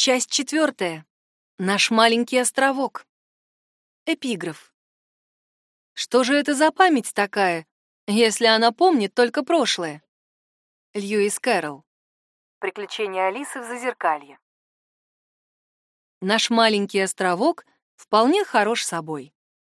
Часть 4. Наш маленький островок. Эпиграф. Что же это за память такая, если она помнит только прошлое? Льюис Кэрролл. Приключения Алисы в Зазеркалье. Наш маленький островок вполне хорош собой.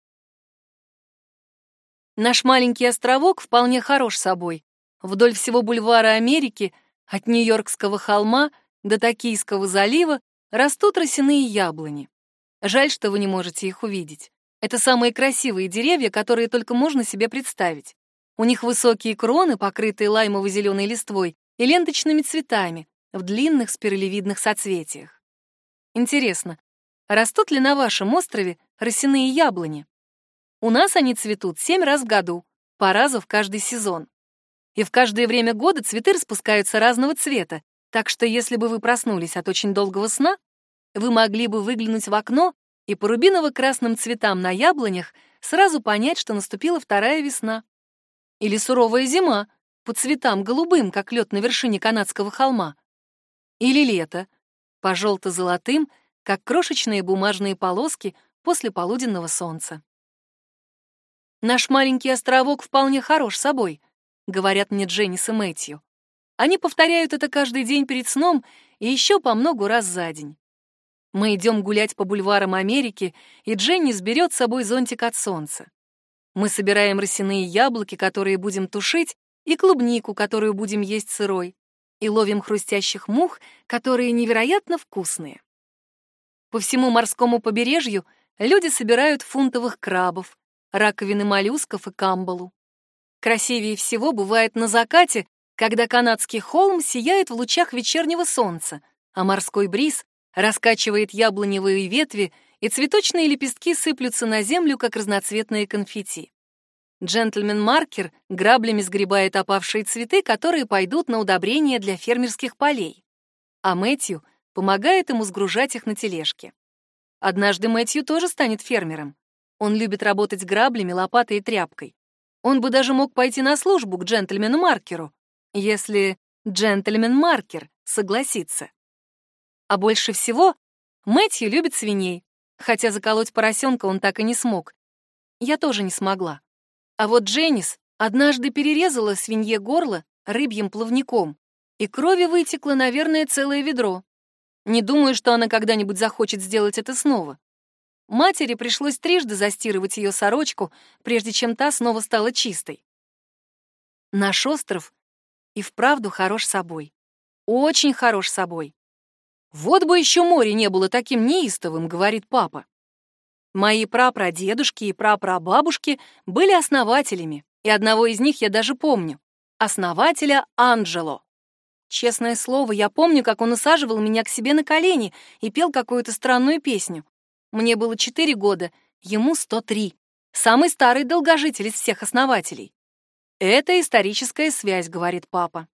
Наш маленький островок вполне хорош собой. Вдоль всего бульвара Америки, от Нью-Йоркского холма до Токийского залива, растут росяные яблони. Жаль, что вы не можете их увидеть. Это самые красивые деревья, которые только можно себе представить. У них высокие кроны, покрытые лаймово-зеленой листвой и ленточными цветами в длинных спиралевидных соцветиях. Интересно, растут ли на вашем острове росяные яблони? У нас они цветут 7 раз в году, по разу в каждый сезон. И в каждое время года цветы распускаются разного цвета, так что если бы вы проснулись от очень долгого сна, вы могли бы выглянуть в окно и по рубиново-красным цветам на яблонях сразу понять, что наступила вторая весна. Или суровая зима, по цветам голубым, как лед на вершине канадского холма. Или лето, по желто-золотым, как крошечные бумажные полоски после полуденного солнца. «Наш маленький островок вполне хорош собой», — говорят мне Дженнис и Мэтью. Они повторяют это каждый день перед сном и еще по многу раз за день. Мы идем гулять по бульварам Америки, и Дженнис берет с собой зонтик от солнца. Мы собираем росяные яблоки, которые будем тушить, и клубнику, которую будем есть сырой, и ловим хрустящих мух, которые невероятно вкусные. По всему морскому побережью люди собирают фунтовых крабов, раковины моллюсков и камбалу. Красивее всего бывает на закате, когда канадский холм сияет в лучах вечернего солнца, а морской бриз раскачивает яблоневые ветви, и цветочные лепестки сыплются на землю, как разноцветные конфетти. Джентльмен-маркер граблями сгребает опавшие цветы, которые пойдут на удобрение для фермерских полей, а Мэтью помогает ему сгружать их на тележке. Однажды Мэтью тоже станет фермером. Он любит работать граблями, лопатой и тряпкой. Он бы даже мог пойти на службу к джентльмену-маркеру, если джентльмен-маркер согласится. А больше всего Мэтью любит свиней, хотя заколоть поросенка он так и не смог. Я тоже не смогла. А вот Дженнис однажды перерезала свинье горло рыбьим плавником, и крови вытекло, наверное, целое ведро. Не думаю, что она когда-нибудь захочет сделать это снова. Матери пришлось трижды застирывать ее сорочку, прежде чем та снова стала чистой. Наш остров и вправду хорош собой. Очень хорош собой. «Вот бы еще море не было таким неистовым», — говорит папа. Мои прапрадедушки и прапрабабушки были основателями, и одного из них я даже помню — основателя Анджело. Честное слово, я помню, как он усаживал меня к себе на колени и пел какую-то странную песню. Мне было 4 года, ему 103. Самый старый долгожитель из всех основателей. «Это историческая связь», — говорит папа.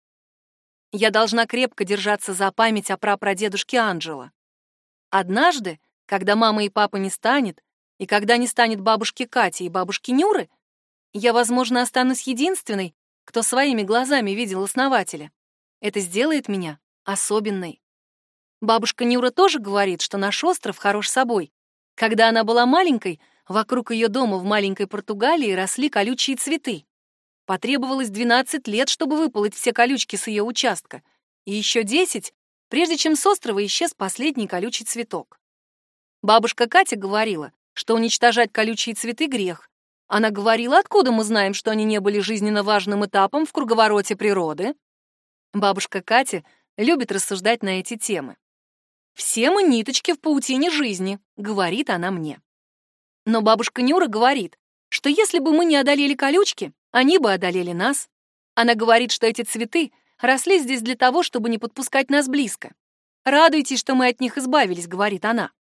Я должна крепко держаться за память о прапрадедушке Анджело. Однажды, когда мамы и папы не станет, и когда не станет бабушки Кати и бабушки Нюры, я, возможно, останусь единственной, кто своими глазами видел основателя. Это сделает меня особенной. Бабушка Нюра тоже говорит, что наш остров хорош собой. Когда она была маленькой, вокруг ее дома в маленькой Португалии росли колючие цветы. Потребовалось 12 лет, чтобы выполоть все колючки с ее участка, и еще 10, прежде чем с острова исчез последний колючий цветок. Бабушка Катя говорила, что уничтожать колючие цветы — грех. Она говорила, откуда мы знаем, что они не были жизненно важным этапом в круговороте природы. Бабушка Катя любит рассуждать на эти темы. «Все мы ниточки в паутине жизни», — говорит она мне. Но бабушка Нюра говорит, что если бы мы не одолели колючки, они бы одолели нас. Она говорит, что эти цветы росли здесь для того, чтобы не подпускать нас близко. «Радуйтесь, что мы от них избавились», — говорит она.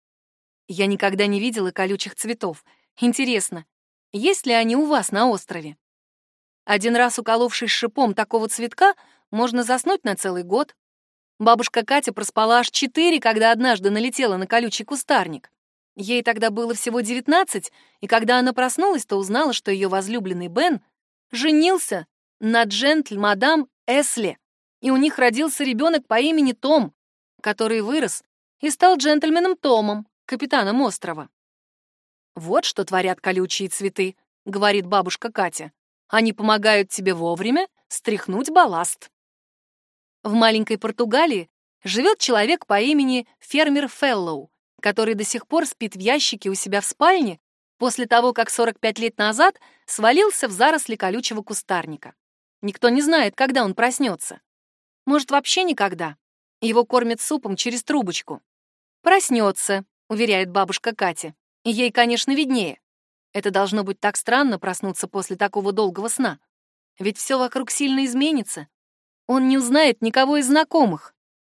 Я никогда не видела колючих цветов. Интересно, есть ли они у вас на острове? Один раз уколовшись шипом такого цветка, можно заснуть на целый год. Бабушка Катя проспала аж 4, когда однажды налетела на колючий кустарник. Ей тогда было всего 19, и когда она проснулась, то узнала, что ее возлюбленный Бен женился на мадам Эсли, и у них родился ребенок по имени Том, который вырос и стал джентльменом Томом, капитаном острова. «Вот что творят колючие цветы», — говорит бабушка Катя. «Они помогают тебе вовремя стряхнуть балласт». В маленькой Португалии живет человек по имени фермер Феллоу, который до сих пор спит в ящике у себя в спальне после того, как 45 лет назад свалился в заросли колючего кустарника. Никто не знает, когда он проснется. Может, вообще никогда. Его кормят супом через трубочку. «Проснется», — уверяет бабушка Катя. И ей, конечно, виднее. Это должно быть так странно проснуться после такого долгого сна. Ведь все вокруг сильно изменится. Он не узнает никого из знакомых.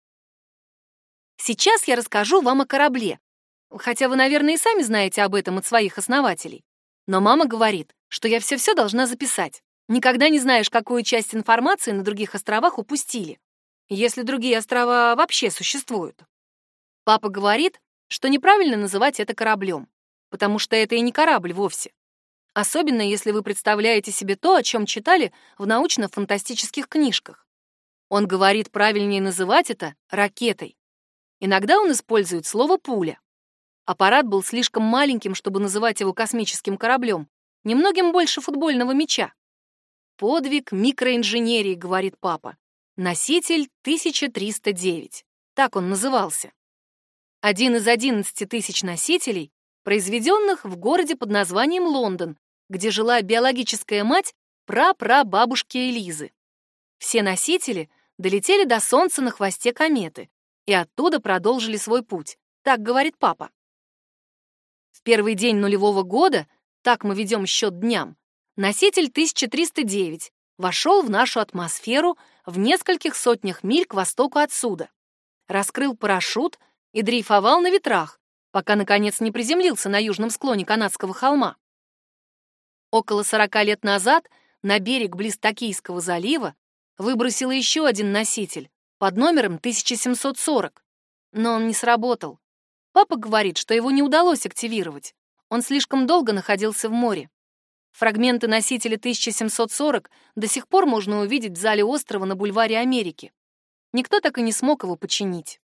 Сейчас я расскажу вам о корабле. Хотя вы, наверное, и сами знаете об этом от своих основателей. Но мама говорит, что я все-все должна записать. Никогда не знаешь, какую часть информации на других островах упустили. Если другие острова вообще существуют. Папа говорит, что неправильно называть это кораблем, потому что это и не корабль вовсе. Особенно, если вы представляете себе то, о чем читали в научно-фантастических книжках. Он говорит, правильнее называть это ракетой. Иногда он использует слово «пуля». Аппарат был слишком маленьким, чтобы называть его космическим кораблем, немногим больше футбольного мяча. «Подвиг микроинженерии», — говорит папа. «Носитель 1309». Так он назывался. Один из 11 тысяч носителей, произведенных в городе под названием Лондон, где жила биологическая мать прапрабабушки Элизы. Все носители долетели до Солнца на хвосте кометы и оттуда продолжили свой путь, так говорит папа. В первый день нулевого года, так мы ведем счет дням, носитель 1309 вошел в нашу атмосферу в нескольких сотнях миль к востоку отсюда, раскрыл парашют и дрейфовал на ветрах, пока, наконец, не приземлился на южном склоне канадского холма. Около 40 лет назад на берег близ Токийского залива выбросило еще один носитель под номером 1740, но он не сработал. Папа говорит, что его не удалось активировать. Он слишком долго находился в море. Фрагменты носителя 1740 до сих пор можно увидеть в зале острова на бульваре Америки. Никто так и не смог его починить.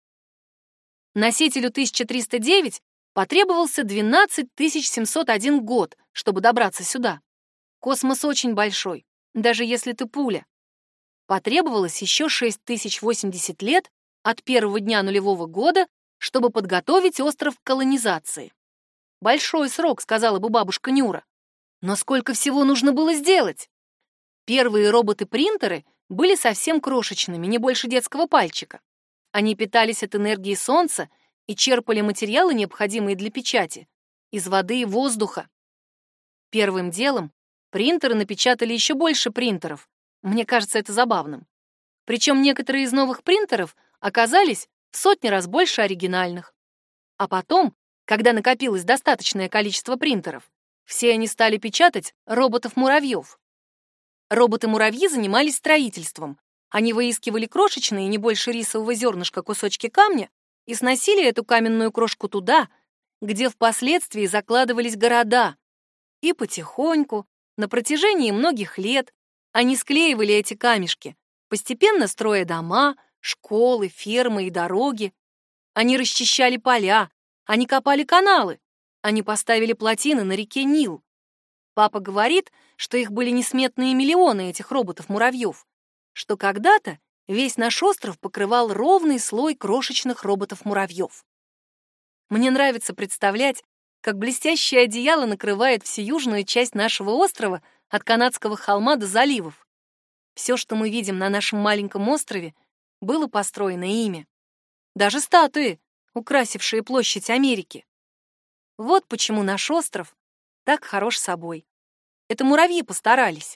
Носителю 1309 потребовался 12 701 год, чтобы добраться сюда. Космос очень большой, даже если ты пуля. Потребовалось еще 6080 лет от первого дня нулевого года, чтобы подготовить остров к колонизации. Большой срок, сказала бы бабушка Нюра. Но сколько всего нужно было сделать? Первые роботы-принтеры были совсем крошечными, не больше детского пальчика. Они питались от энергии солнца и черпали материалы, необходимые для печати, из воды и воздуха. Первым делом принтеры напечатали еще больше принтеров. Мне кажется это забавным. Причем некоторые из новых принтеров оказались в сотни раз больше оригинальных. А потом, когда накопилось достаточное количество принтеров, все они стали печатать роботов-муравьев. Роботы-муравьи занимались строительством. Они выискивали крошечные, не больше рисового зернышка, кусочки камня и сносили эту каменную крошку туда, где впоследствии закладывались города. И потихоньку, на протяжении многих лет, они склеивали эти камешки, постепенно строя дома, школы, фермы и дороги. Они расчищали поля, они копали каналы, они поставили плотины на реке Нил. Папа говорит, что их были несметные миллионы, этих роботов-муравьев, что когда-то весь наш остров покрывал ровный слой крошечных роботов-муравьев. Мне нравится представлять, как блестящее одеяло накрывает всю южную часть нашего острова от канадского холма до заливов. Все, что мы видим на нашем маленьком острове, было построено ими. Даже статуи, украсившие площадь Америки. Вот почему наш остров так хорош собой. Это муравьи постарались.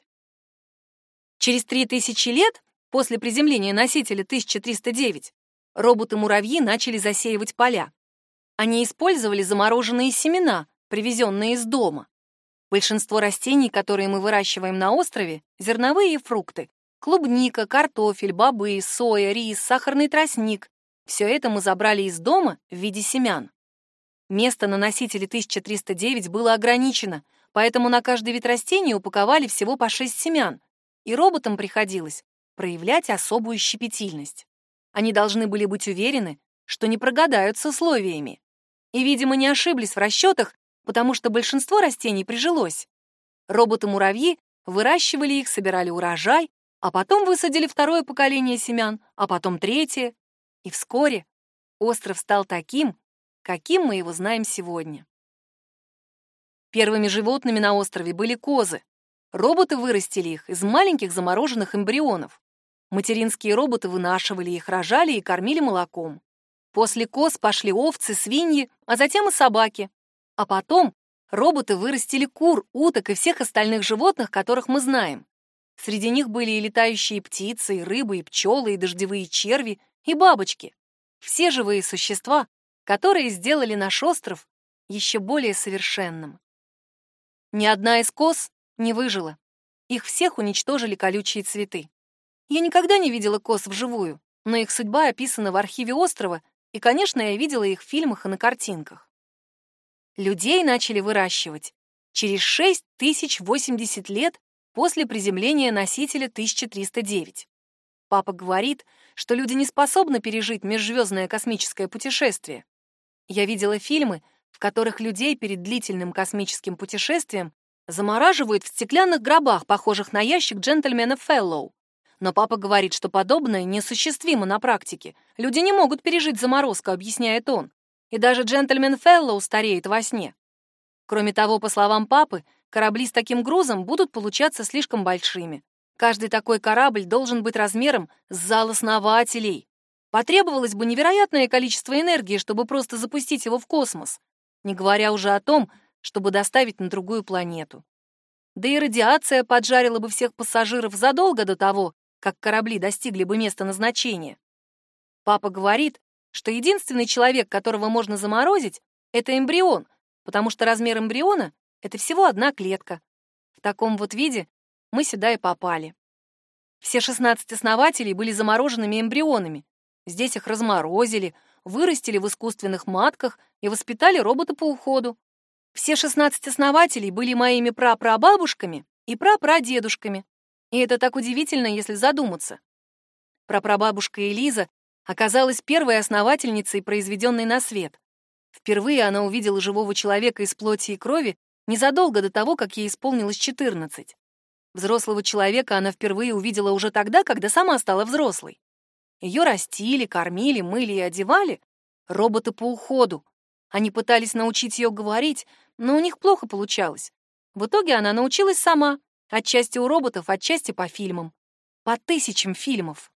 Через 3000 лет после приземления носителя 1309 роботы-муравьи начали засеивать поля. Они использовали замороженные семена, привезенные из дома. Большинство растений, которые мы выращиваем на острове, зерновые и фрукты. Клубника, картофель, бобы, соя, рис, сахарный тростник. Все это мы забрали из дома в виде семян. Место на носителе 1309 было ограничено, поэтому на каждый вид растения упаковали всего по 6 семян, и роботам приходилось проявлять особую щепетильность. Они должны были быть уверены, что не прогадают с условиями. И, видимо, не ошиблись в расчетах, потому что большинство растений прижилось. Роботы-муравьи выращивали их, собирали урожай, а потом высадили второе поколение семян, а потом третье. И вскоре остров стал таким, каким мы его знаем сегодня. Первыми животными на острове были козы. Роботы вырастили их из маленьких замороженных эмбрионов. Материнские роботы вынашивали их, рожали и кормили молоком. После коз пошли овцы, свиньи, а затем и собаки. А потом роботы вырастили кур, уток и всех остальных животных, которых мы знаем. Среди них были и летающие птицы, и рыбы, и пчелы, и дождевые черви, и бабочки. Все живые существа, которые сделали наш остров еще более совершенным. Ни одна из коз не выжила. Их всех уничтожили колючие цветы. Я никогда не видела коз вживую, но их судьба описана в архиве острова, и, конечно, я видела их в фильмах и на картинках. Людей начали выращивать через 6080 лет после приземления носителя 1309. Папа говорит, что люди не способны пережить межзвездное космическое путешествие. Я видела фильмы, в которых людей перед длительным космическим путешествием замораживают в стеклянных гробах, похожих на ящик джентльмена Феллоу. Но папа говорит, что подобное неосуществимо на практике. Люди не могут пережить заморозку, объясняет он. И даже джентльмен Феллоу стареет во сне. Кроме того, по словам папы, корабли с таким грузом будут получаться слишком большими. Каждый такой корабль должен быть размером с зал основателей. Потребовалось бы невероятное количество энергии, чтобы просто запустить его в космос, не говоря уже о том, чтобы доставить на другую планету. Да и радиация поджарила бы всех пассажиров задолго до того, как корабли достигли бы места назначения. Папа говорит, что единственный человек, которого можно заморозить, это эмбрион, потому что размер эмбриона — это всего одна клетка. В таком вот виде мы сюда и попали. Все 16 основателей были замороженными эмбрионами. Здесь их разморозили, вырастили в искусственных матках и воспитали робота по уходу. Все 16 основателей были моими прапрабабушками и прапрадедушками. И это так удивительно, если задуматься. Прапрабабушка Элиза оказалась первой основательницей, произведенной на свет. Впервые она увидела живого человека из плоти и крови незадолго до того, как ей исполнилось 14. Взрослого человека она впервые увидела уже тогда, когда сама стала взрослой. Ее растили, кормили, мыли и одевали роботы по уходу. Они пытались научить ее говорить, но у них плохо получалось. В итоге она научилась сама, отчасти у роботов, отчасти по фильмам. По 1000 фильмов.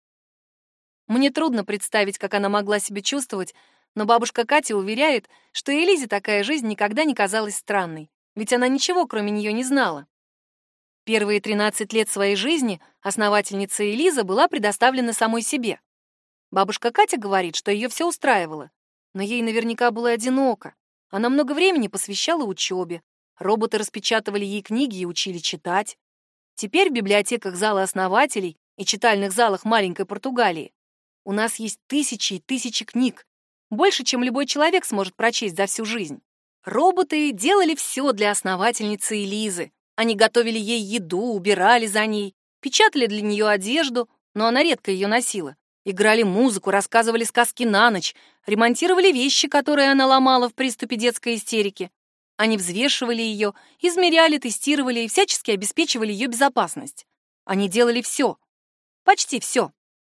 Мне трудно представить, как она могла себя чувствовать, но бабушка Катя уверяет, что Элизе такая жизнь никогда не казалась странной, ведь она ничего кроме нее не знала. Первые 13 лет своей жизни основательница Элиза была предоставлена самой себе. Бабушка Катя говорит, что ее все устраивало, но ей наверняка было одиноко. Она много времени посвящала учебе. Роботы распечатывали ей книги и учили читать. Теперь в библиотеках зала основателей и читальных залах маленькой Португалии у нас есть тысячи и тысячи книг, больше, чем любой человек сможет прочесть за всю жизнь. Роботы делали все для основательницы Элизы. Они готовили ей еду, убирали за ней, печатали для нее одежду, но она редко ее носила. Играли музыку, рассказывали сказки на ночь, ремонтировали вещи, которые она ломала в приступе детской истерики. Они взвешивали ее, измеряли, тестировали и всячески обеспечивали ее безопасность. Они делали все, почти все.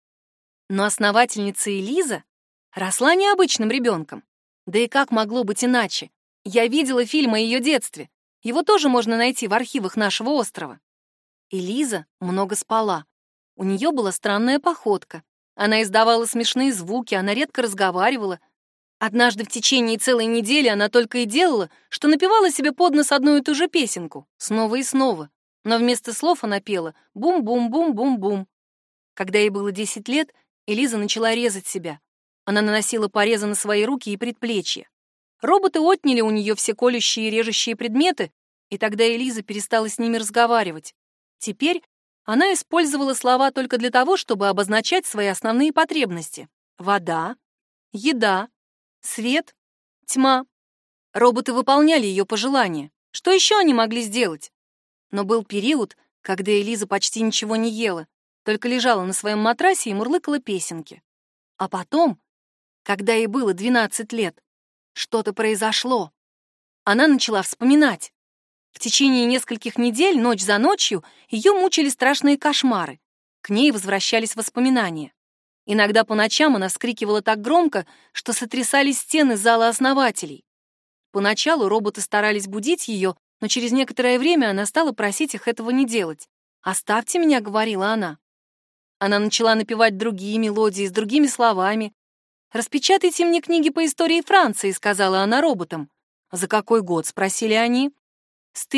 Но основательница Элиза росла необычным ребенком. Да и как могло быть иначе? Я видела фильм о ее детстве. Его тоже можно найти в архивах нашего острова. Элиза много спала. У нее была странная походка. Она издавала смешные звуки, она редко разговаривала. Однажды в течение целой недели она только и делала, что напевала себе под нос одну и ту же песенку, снова и снова. Но вместо слов она пела «бум-бум-бум-бум-бум». Когда ей было 10 лет, Элиза начала резать себя. Она наносила порезы на свои руки и предплечья. Роботы отняли у нее все колющие и режущие предметы, и тогда Элиза перестала с ними разговаривать. Теперь она использовала слова только для того, чтобы обозначать свои основные потребности. Вода, еда, свет, тьма. Роботы выполняли ее пожелания. Что еще они могли сделать? Но был период, когда Элиза почти ничего не ела, только лежала на своем матрасе и мурлыкала песенки. А потом когда ей было 12 лет. Что-то произошло. Она начала вспоминать. В течение нескольких недель, ночь за ночью, ее мучили страшные кошмары. К ней возвращались воспоминания. Иногда по ночам она вскрикивала так громко, что сотрясались стены зала основателей. Поначалу роботы старались будить ее, но через некоторое время она стала просить их этого не делать. «Оставьте меня», — говорила она. Она начала напевать другие мелодии с другими словами. «Распечатайте мне книги по истории Франции», — сказала она роботам. «За какой год?» — спросили они. «С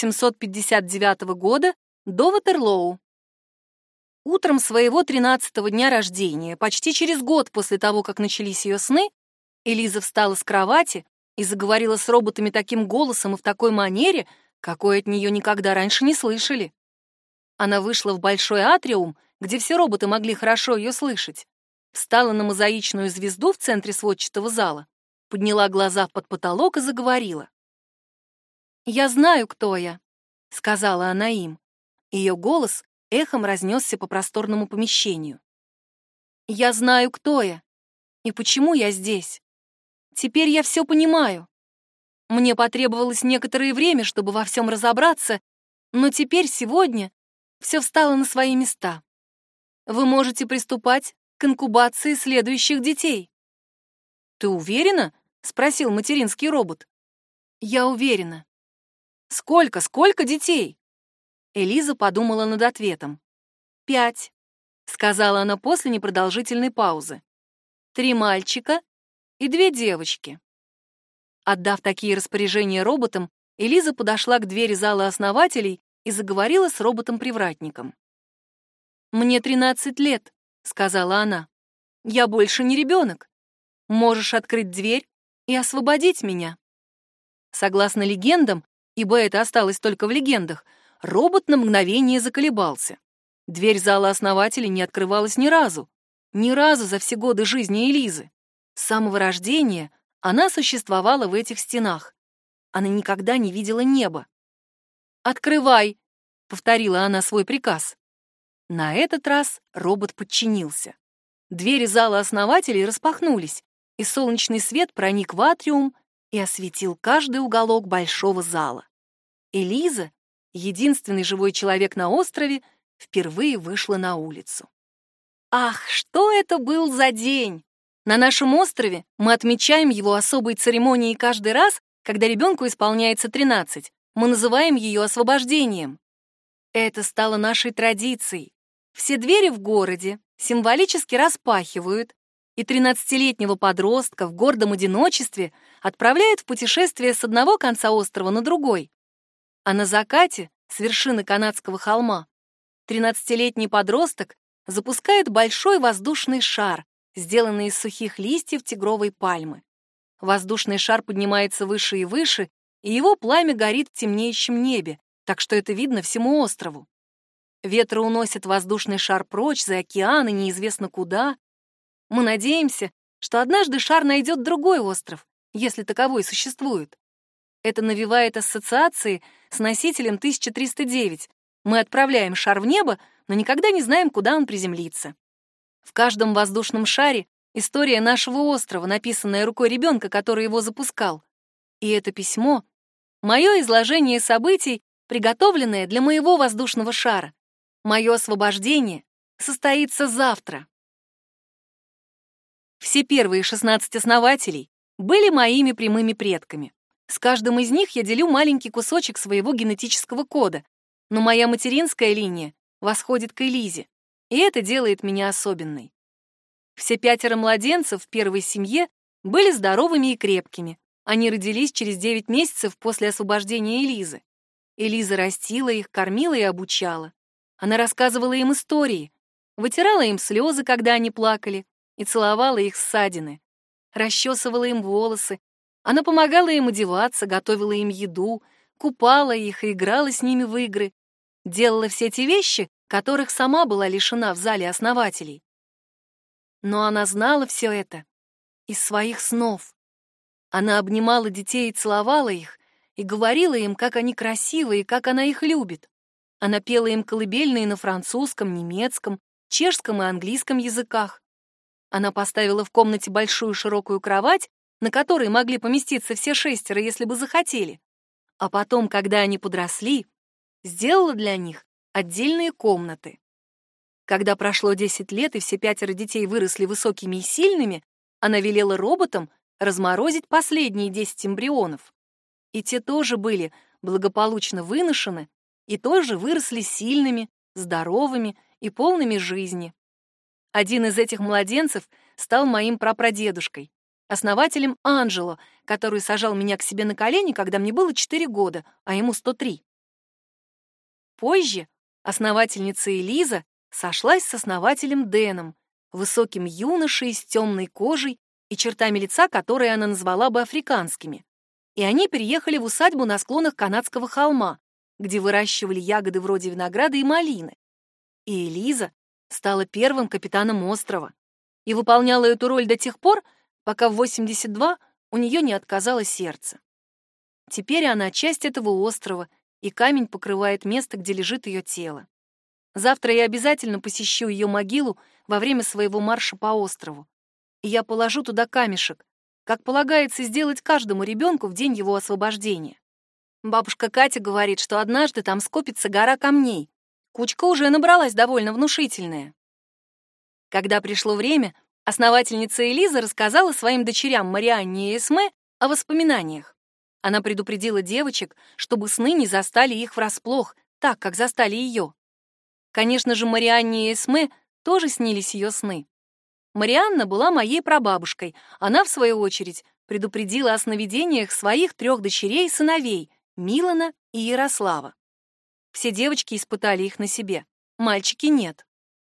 1759 года до Ватерлоу». Утром своего 13-го дня рождения, почти через год после того, как начались ее сны, Элиза встала с кровати и заговорила с роботами таким голосом и в такой манере, какой от нее никогда раньше не слышали. Она вышла в большой атриум, где все роботы могли хорошо ее слышать, встала на мозаичную звезду в центре сводчатого зала, подняла глаза под потолок и заговорила. «Я знаю, кто я», — сказала она им. Ее голос эхом разнесся по просторному помещению. «Я знаю, кто я и почему я здесь. Теперь я все понимаю. Мне потребовалось некоторое время, чтобы во всем разобраться, но теперь, сегодня, все встало на свои места. Вы можете приступать к инкубации следующих детей». «Ты уверена?» — спросил материнский робот. «Я уверена». Сколько детей?» Элиза подумала над ответом. 5, сказала она после непродолжительной паузы. 3 мальчика и 2 девочки. Отдав такие распоряжения роботам, Элиза подошла к двери зала основателей и заговорила с роботом-привратником. «Мне 13 лет», — сказала она. «Я больше не ребенок. Можешь открыть дверь и освободить меня». Согласно легендам, ибо это осталось только в легендах, робот на мгновение заколебался. Дверь зала основателей не открывалась ни разу за все годы жизни Элизы. С самого рождения она существовала в этих стенах. Она никогда не видела неба. «Открывай!» — повторила она свой приказ. На этот раз робот подчинился. Двери зала основателей распахнулись, и солнечный свет проник в атриум и осветил каждый уголок большого зала. Элиза, единственный живой человек на острове, впервые вышла на улицу. Ах, что это был за день! На нашем острове мы отмечаем его особой церемонией каждый раз, когда ребенку исполняется 13. Мы называем ее освобождением. Это стало нашей традицией. Все двери в городе символически распахивают, и 13-летнего подростка в гордом одиночестве отправляют в путешествие с одного конца острова на другой. А на закате, с вершины канадского холма, 13-летний подросток запускает большой воздушный шар, сделанный из сухих листьев тигровой пальмы. Воздушный шар поднимается выше и выше, и его пламя горит в темнеющем небе, так что это видно всему острову. Ветры уносят воздушный шар прочь за океан и неизвестно куда. Мы надеемся, что однажды шар найдет другой остров, если таковой существует. Это навевает ассоциации с носителем 1309. Мы отправляем шар в небо, но никогда не знаем, куда он приземлится. В каждом воздушном шаре история нашего острова, написанная рукой ребенка, который его запускал. И это письмо — мое изложение событий, приготовленное для моего воздушного шара. Мое освобождение состоится завтра. Все первые 16 основателей были моими прямыми предками. С каждым из них я делю маленький кусочек своего генетического кода, но моя материнская линия восходит к Элизе, и это делает меня особенной. Все 5 младенцев в первой семье были здоровыми и крепкими. Они родились через 9 месяцев после освобождения Элизы. Элиза растила их, кормила и обучала. Она рассказывала им истории, вытирала им слезы, когда они плакали, и целовала их ссадины, расчесывала им волосы. Она помогала им одеваться, готовила им еду, купала их и играла с ними в игры. Делала все те вещи, которых сама была лишена в зале основателей. Но она знала все это из своих снов. Она обнимала детей и целовала их, и говорила им, как они красивы и как она их любит. Она пела им колыбельные на французском, немецком, чешском и английском языках. Она поставила в комнате большую широкую кровать, на которой могли поместиться все 6, если бы захотели. А потом, когда они подросли, сделала для них отдельные комнаты. Когда прошло 10 лет и все 5 детей выросли высокими и сильными, она велела роботам разморозить последние 10 эмбрионов. И те тоже были благополучно выношены и тоже выросли сильными, здоровыми и полными жизни. Один из этих младенцев стал моим прапрадедушкой, основателем Анджело, который сажал меня к себе на колени, когда мне было 4 года, а ему 103. Позже основательница Элиза сошлась с основателем Дэном, высоким юношей с темной кожей и чертами лица, которые она назвала бы африканскими. И они переехали в усадьбу на склонах канадского холма, где выращивали ягоды вроде винограда и малины. И Элиза стала первым капитаном острова и выполняла эту роль до тех пор, пока в 82 у нее не отказало сердце. Теперь она часть этого острова, и камень покрывает место, где лежит ее тело. Завтра я обязательно посещу ее могилу во время своего марша по острову. И я положу туда камешек, как полагается сделать каждому ребенку в день его освобождения. Бабушка Катя говорит, что однажды там скопится гора камней. Кучка уже набралась довольно внушительная. Когда пришло время, основательница Элиза рассказала своим дочерям Марианне и Эсме о воспоминаниях. Она предупредила девочек, чтобы сны не застали их врасплох, так, как застали ее. Конечно же, Марианне и Эсме тоже снились ее сны. Марианна была моей прабабушкой. Она, в свою очередь, предупредила о сновидениях своих 3 дочерей и сыновей — Милана и Ярослава. Все девочки испытали их на себе, мальчики нет.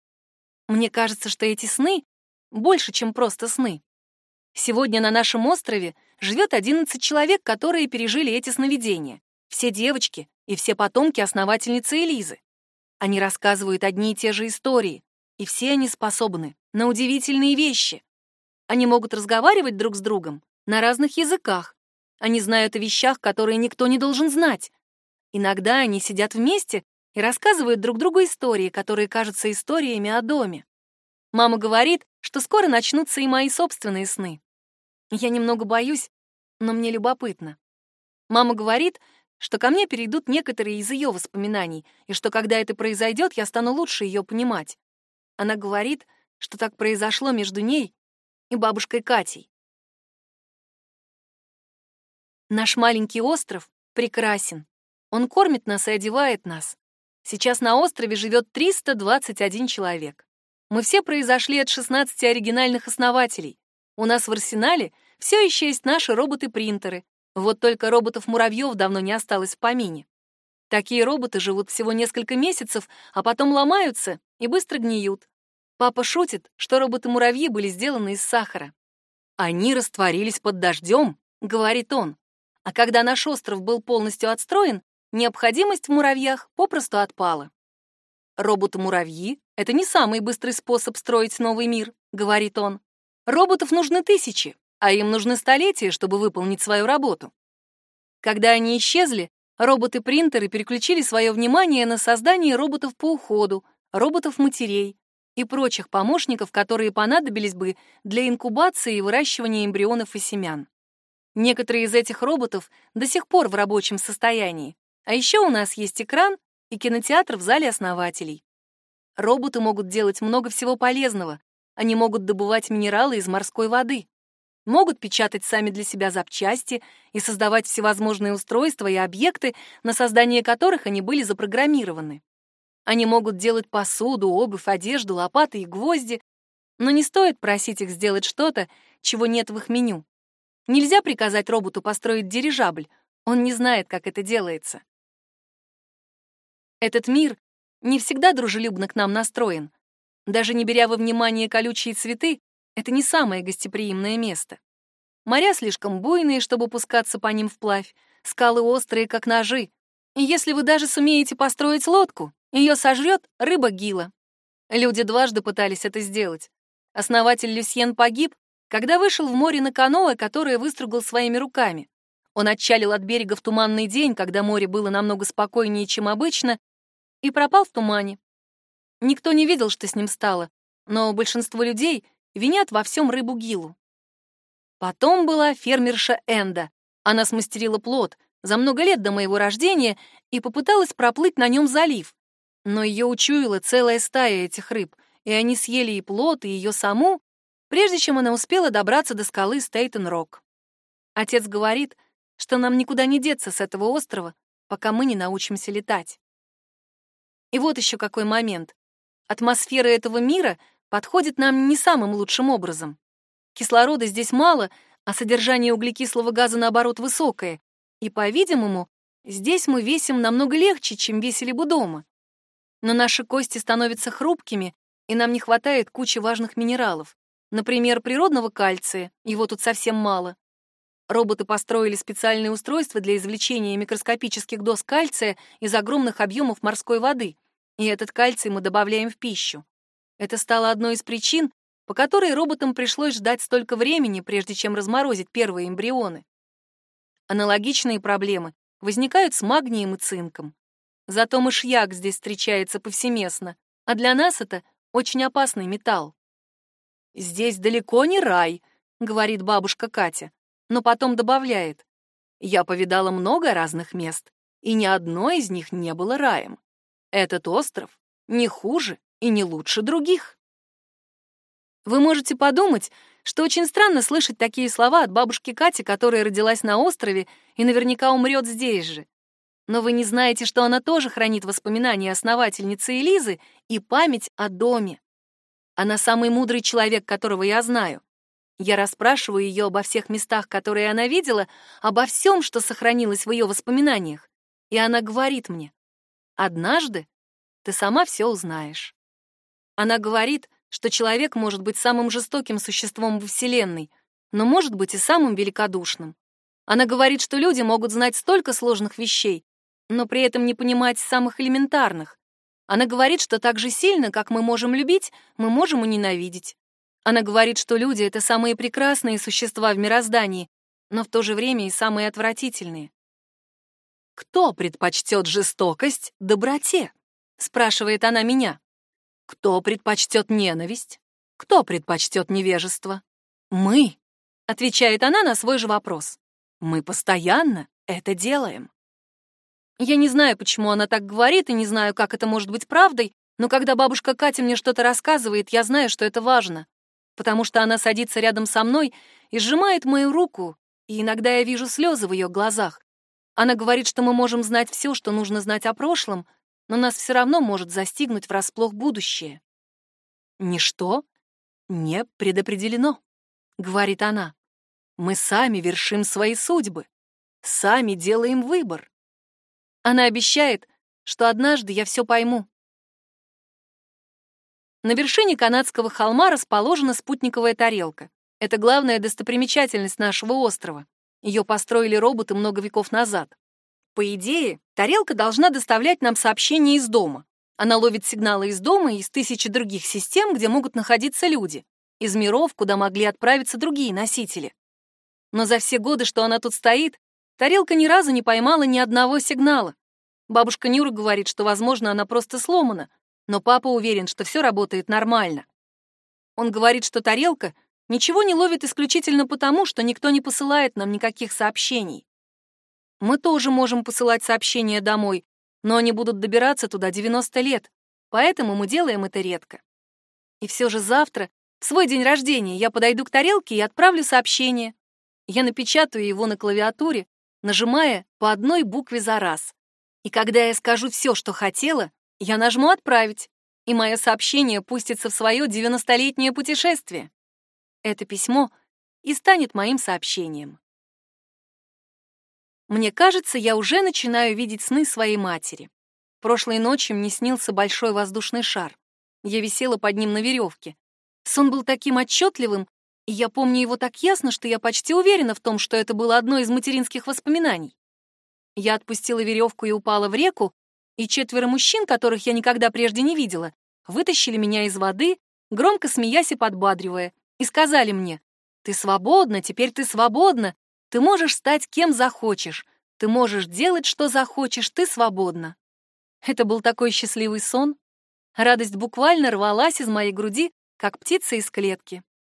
Мне кажется, что эти сны больше, чем просто сны. Сегодня на нашем острове живет 11 человек, которые пережили эти сновидения. Все девочки и все потомки основательницы Элизы. Они рассказывают одни и те же истории, и все они способны на удивительные вещи. Они могут разговаривать друг с другом на разных языках. Они знают о вещах, которые никто не должен знать. Иногда они сидят вместе и рассказывают друг другу истории, которые кажутся историями о доме. Мама говорит, что скоро начнутся и мои собственные сны. Я немного боюсь, но мне любопытно. Мама говорит, что ко мне перейдут некоторые из ее воспоминаний, и что когда это произойдет, я стану лучше ее понимать. Она говорит, что так произошло между ней и бабушкой Катей. Наш маленький остров прекрасен. Он кормит нас и одевает нас. Сейчас на острове живет 321 человек. Мы все произошли от 16 оригинальных основателей. У нас в арсенале все еще есть наши роботы-принтеры. Вот только роботов-муравьев давно не осталось в помине. Такие роботы живут всего несколько месяцев, а потом ломаются и быстро гниют. Папа шутит, что роботы-муравьи были сделаны из сахара. «Они растворились под дождем», — говорит он. А когда наш остров был полностью отстроен, необходимость в муравьях попросту отпала. «Роботы-муравьи — это не самый быстрый способ строить новый мир», — говорит он. «Роботов нужны тысячи, а им нужны столетия, чтобы выполнить свою работу». Когда они исчезли, роботы-принтеры переключили свое внимание на создание роботов по уходу, роботов-матерей и прочих помощников, которые понадобились бы для инкубации и выращивания эмбрионов и семян. Некоторые из этих роботов до сих пор в рабочем состоянии. А еще у нас есть экран и кинотеатр в зале основателей. Роботы могут делать много всего полезного. Они могут добывать минералы из морской воды, могут печатать сами для себя запчасти и создавать всевозможные устройства и объекты, на создание которых они были запрограммированы. Они могут делать посуду, обувь, одежду, лопаты и гвозди, но не стоит просить их сделать что-то, чего нет в их меню. Нельзя приказать роботу построить дирижабль, он не знает, как это делается. Этот мир не всегда дружелюбно к нам настроен. Даже не беря во внимание колючие цветы, это не самое гостеприимное место. Моря слишком буйные, чтобы пускаться по ним вплавь, скалы острые, как ножи. И если вы даже сумеете построить лодку, ее сожрет рыба-гила. Люди дважды пытались это сделать. Основатель Люсьен погиб, когда вышел в море на каноэ, которое выстругал своими руками. Он отчалил от берега в туманный день, когда море было намного спокойнее, чем обычно, и пропал в тумане. Никто не видел, что с ним стало, но большинство людей винят во всем рыбу Гилу. Потом была фермерша Энда. Она смастерила плот за много лет до моего рождения и попыталась проплыть на нем залив. Но ее учуяла целая стая этих рыб, и они съели и плот, и ее саму, прежде чем она успела добраться до скалы Стейтен-Рок. Отец говорит, что нам никуда не деться с этого острова, пока мы не научимся летать. И вот еще какой момент. Атмосфера этого мира подходит нам не самым лучшим образом. Кислорода здесь мало, а содержание углекислого газа, наоборот, высокое. И, по-видимому, здесь мы весим намного легче, чем весили бы дома. Но наши кости становятся хрупкими, и нам не хватает кучи важных минералов. Например, природного кальция, его тут совсем мало. Роботы построили специальные устройства для извлечения микроскопических доз кальция из огромных объемов морской воды, и этот кальций мы добавляем в пищу. Это стало одной из причин, по которой роботам пришлось ждать столько времени, прежде чем разморозить первые эмбрионы. Аналогичные проблемы возникают с магнием и цинком. Зато мышьяк здесь встречается повсеместно, а для нас это очень опасный металл. «Здесь далеко не рай», — говорит бабушка Катя, но потом добавляет: «Я повидала много разных мест, и ни одно из них не было раем. Этот остров не хуже и не лучше других». Вы можете подумать, что очень странно слышать такие слова от бабушки Кати, которая родилась на острове и наверняка умрет здесь же. Но вы не знаете, что она тоже хранит воспоминания основательницы Элизы и память о доме. Она самый мудрый человек, которого я знаю. Я расспрашиваю ее обо всех местах, которые она видела, обо всем, что сохранилось в ее воспоминаниях. И она говорит мне: «Однажды ты сама все узнаешь». Она говорит, что человек может быть самым жестоким существом во Вселенной, но может быть и самым великодушным. Она говорит, что люди могут знать столько сложных вещей, но при этом не понимать самых элементарных. Она говорит, что так же сильно, как мы можем любить, мы можем и ненавидеть. Она говорит, что люди — это самые прекрасные существа в мироздании, но в то же время и самые отвратительные. «Кто предпочтет жестокость доброте?» — спрашивает она меня. «Кто предпочтет ненависть? Кто предпочтет невежество?» «Мы», — отвечает она на свой же вопрос. «Мы постоянно это делаем». Я не знаю, почему она так говорит, и не знаю, как это может быть правдой, но когда бабушка Катя мне что-то рассказывает, я знаю, что это важно, потому что она садится рядом со мной и сжимает мою руку, и иногда я вижу слезы в ее глазах. Она говорит, что мы можем знать все, что нужно знать о прошлом, но нас все равно может застигнуть врасплох будущее. «Ничто не предопределено», — говорит она. «Мы сами вершим свои судьбы, сами делаем выбор». Она обещает, что однажды я все пойму. На вершине канадского холма расположена спутниковая тарелка. Это главная достопримечательность нашего острова. Ее построили роботы много веков назад. По идее, тарелка должна доставлять нам сообщения из дома. Она ловит сигналы из дома и из тысячи других систем, где могут находиться люди, из миров, куда могли отправиться другие носители. Но за все годы, что она тут стоит, тарелка ни разу не поймала ни одного сигнала. Бабушка Нюра говорит, что, возможно, она просто сломана, но папа уверен, что все работает нормально. Он говорит, что тарелка ничего не ловит исключительно потому, что никто не посылает нам никаких сообщений. Мы тоже можем посылать сообщения домой, но они будут добираться туда 90 лет, поэтому мы делаем это редко. И все же завтра, в свой день рождения, я подойду к тарелке и отправлю сообщение. Я напечатаю его на клавиатуре, нажимая по одной букве за раз. И когда я скажу все, что хотела, я нажму «Отправить», и мое сообщение пустится в свое 90-летнее путешествие. Это письмо и станет моим сообщением. Мне кажется, я уже начинаю видеть сны своей матери. Прошлой ночью мне снился большой воздушный шар. Я висела под ним на веревке. Сон был таким отчетливым, и я помню его так ясно, что я почти уверена в том, что это было одно из материнских воспоминаний. Я отпустила веревку и упала в реку, и 4 мужчин, которых я никогда прежде не видела, вытащили меня из воды, громко смеясь и подбадривая, и сказали мне: «Ты свободна, теперь ты свободна, ты можешь стать кем захочешь, ты можешь делать, что захочешь, ты свободна». Это был такой счастливый сон. Радость буквально рвалась из моей груди, как птица из клетки.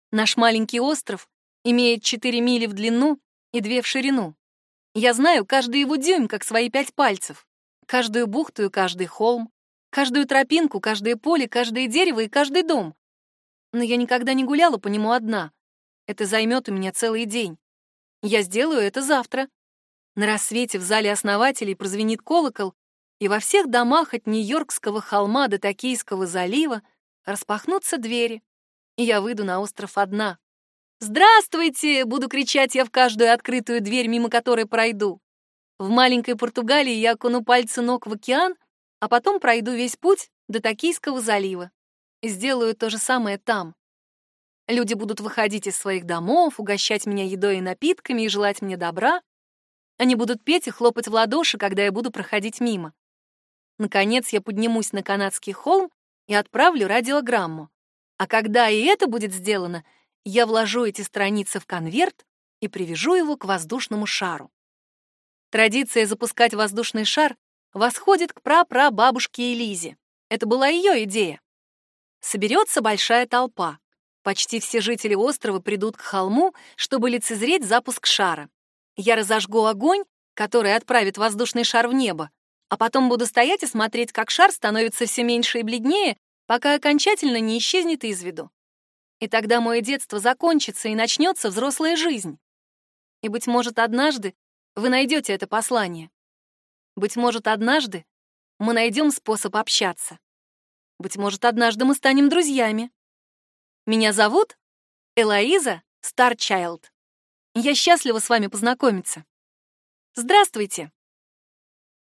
Наш маленький остров имеет 4 мили в длину и 2 в ширину. Я знаю каждый его дюйм, как свои 5 пальцев. Каждую бухту и каждый холм, каждую тропинку, каждое поле, каждое дерево и каждый дом. Но я никогда не гуляла по нему одна. Это займет у меня целый день. Я сделаю это завтра. На рассвете в зале основателей прозвенит колокол, и во всех домах от Нью-Йоркского холма до Токийского залива распахнутся двери, и я выйду на остров одна. «Здравствуйте!» — буду кричать я в каждую открытую дверь, мимо которой пройду. В маленькой Португалии я окуну пальцы ног в океан, а потом пройду весь путь до Токийского залива. И сделаю то же самое там. Люди будут выходить из своих домов, угощать меня едой и напитками и желать мне добра. Они будут петь и хлопать в ладоши, когда я буду проходить мимо. Наконец я поднимусь на канадский холм и отправлю радиограмму. А когда и это будет сделано, я вложу эти страницы в конверт и привяжу его к воздушному шару. Традиция запускать воздушный шар восходит к прапрабабушке Элизе. Это была ее идея. Соберется большая толпа. Почти все жители острова придут к холму, чтобы лицезреть запуск шара. Я разожгу огонь, который отправит воздушный шар в небо, а потом буду стоять и смотреть, как шар становится все меньше и бледнее, пока окончательно не исчезнет из виду. И тогда мое детство закончится, и начнется взрослая жизнь. И, быть может, однажды вы найдете это послание. Быть может, однажды мы найдем способ общаться. Быть может, однажды мы станем друзьями. Меня зовут Элоиза Старчайлд. Я счастлива с вами познакомиться. Здравствуйте!